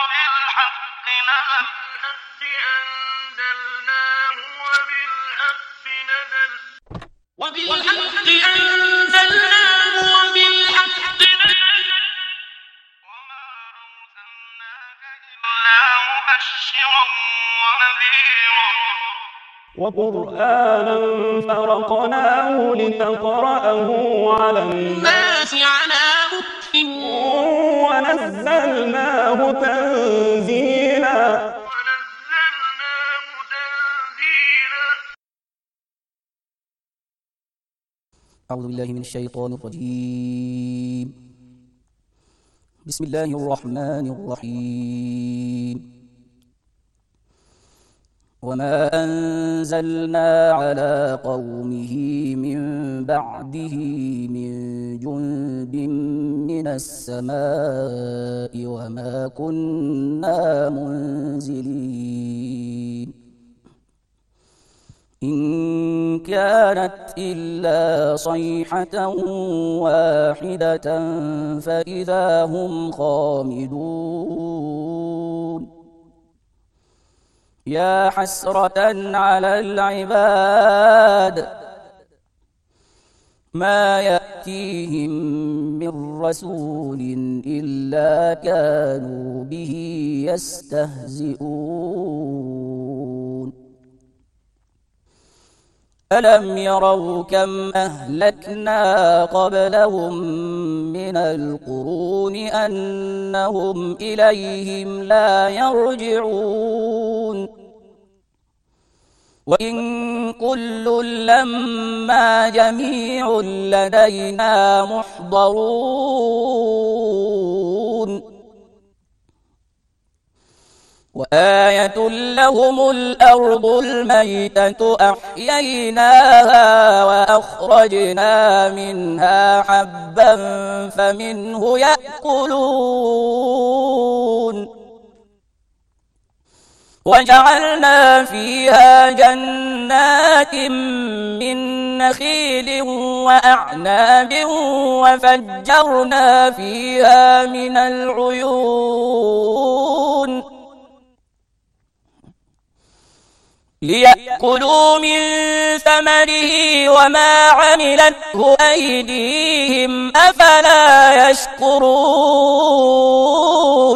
وبالحق أنزلناه وبالحق نزل وما أرسلناك إلا مبشرا ونذيرا وقرآنا فرقناه لتقرأه على الناس على مكث ونزلناه تنزيلا. أعوذ بالله من الشيطان الرجيم. بسم الله الرحمن الرحيم. وما أنزلنا على قومه من بعده من جند من السماء وما كنا منزلين إن كانت إلا صيحة واحدة فإذا هم خامدون يا حسرة على العباد ما يأتيهم من رسول إلا كانوا به يستهزئون ألم يروا كم أهلكنا قبلهم من القرون أنهم إليهم لا يرجعون وإن كل لما جميع لدينا محضرون وآية لهم الأرض الميتة أحييناها وأخرجنا منها حبا فمنه يأكلون وجعلنا فيها جنات من نخيل وأعناب وفجرنا فيها من العيون ليأكلوا من ثمره وما عملته أيديهم أفلا يشكرون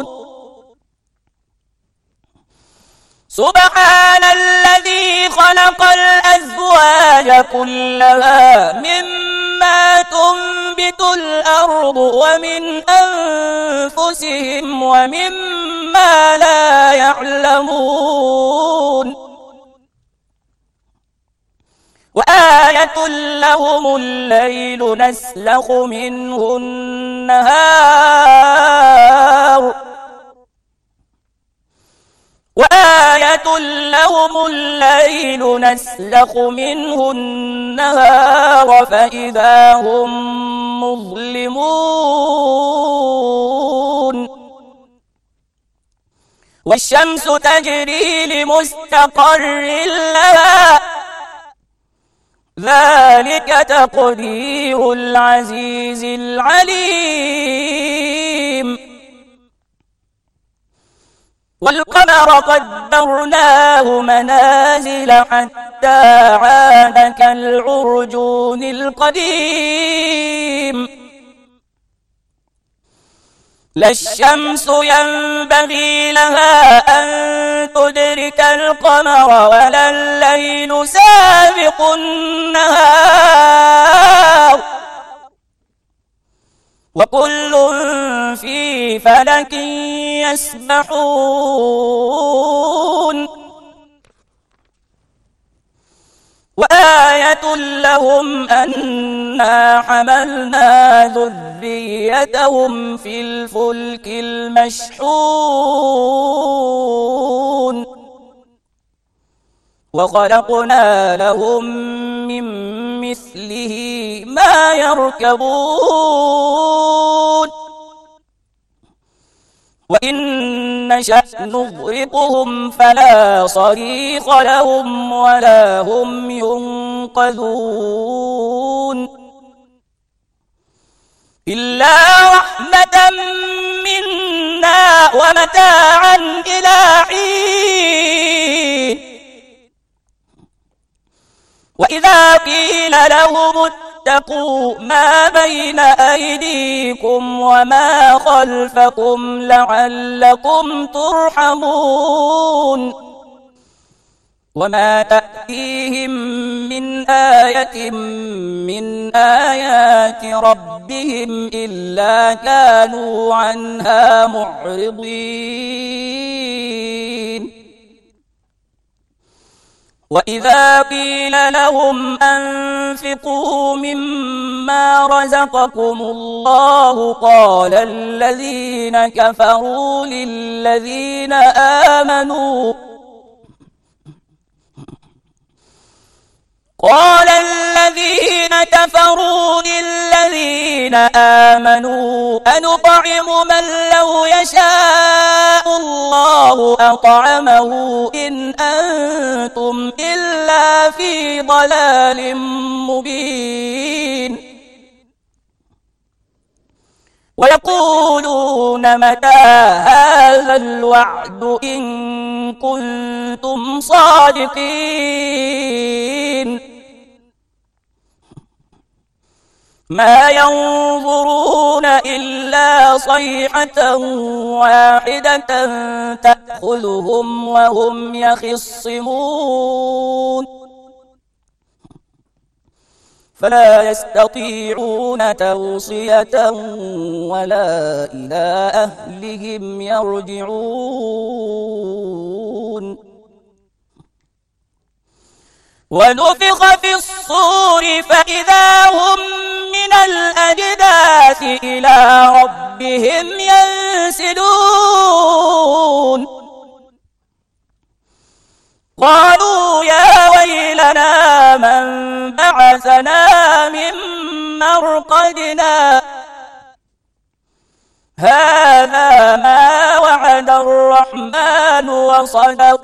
سبحان الذي خلق الأزواج كلها مما تنبت الأرض ومن أنفسهم ومما لا يعلمون وآية لهم الليل نسلخ منه النهار وآية لهم الليل نسلخ منه النهار فإذا هم مظلمون والشمس تجري لمستقر لها ذلك تقدير العزيز العليم والقمر قدرناه منازل حتى عاد كالعرجون القديم لا الشمس ينبغي لها أن تدرك القمر ولا الليل سابق النهار وكل في فلك يسبحون وآية لهم أنا حملنا ذريتهم في الفلك المشحون وخلقنا لهم من مثله ما يركبون وإن نشأ نغرقهم فلا صريخ لهم ولا هم ينقذون إلا رحمة منا ومتاعا إلى حين. وإذا قيل لهم اتقوا ما بين أيديكم وما خلفكم لعلكم ترحمون وما تأتيهم من آية من آيات ربهم إلا كانوا عنها معرضين. وإذا قيل لهم أنفقوا مما رزقكم الله قال الذين كفروا للذين آمنوا أنطعم من لو يشاء الله أطعمه إن أنتم إلا في ضلال مبين. ويقولون متى هذا الوعد إن كنتم صادقين. ما ينظرون إلا صيحة واحدة تأخذهم وهم يخصمون فلا يستطيعون توصية ولا إلى أهلهم يرجعون. ونفخ في الصور فإذا هم من الأجداث إلى ربهم ينسلون. قالوا يا ويلنا من بعثنا من مرقدنا هذا ما وعد الرحمن وصدق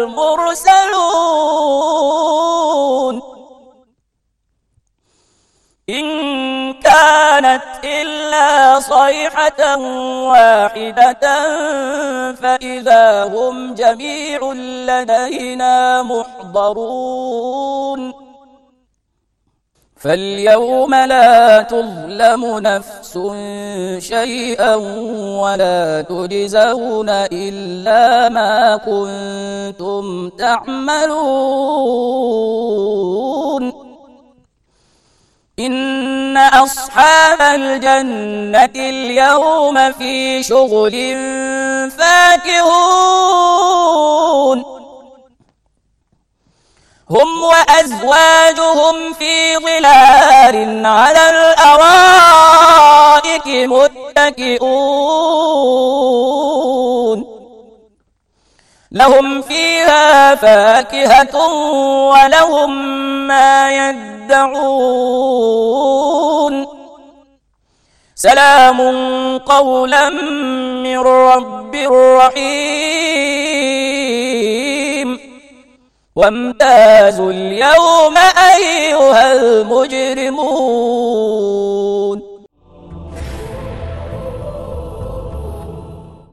المرسلون إن كانت إلا صيحة واحدة فإذا هم جميع لدينا محضرون. فاليوم لا تظلم نفس شيئا ولا تجزون إلا ما كنتم تعملون. إن أصحاب الجنة اليوم في شغل فاكهون هم وأزواجهم في ظلال على الأرائك متكئون لهم فيها فاكهة ولهم ما يدعون سلام قولا من رب رحيم. وامتازوا اليوم أيها المجرمون.